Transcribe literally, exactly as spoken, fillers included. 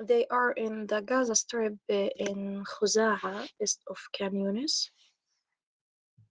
They are in the Gaza Strip uh, in Khuza'a, east of Khan Yunis.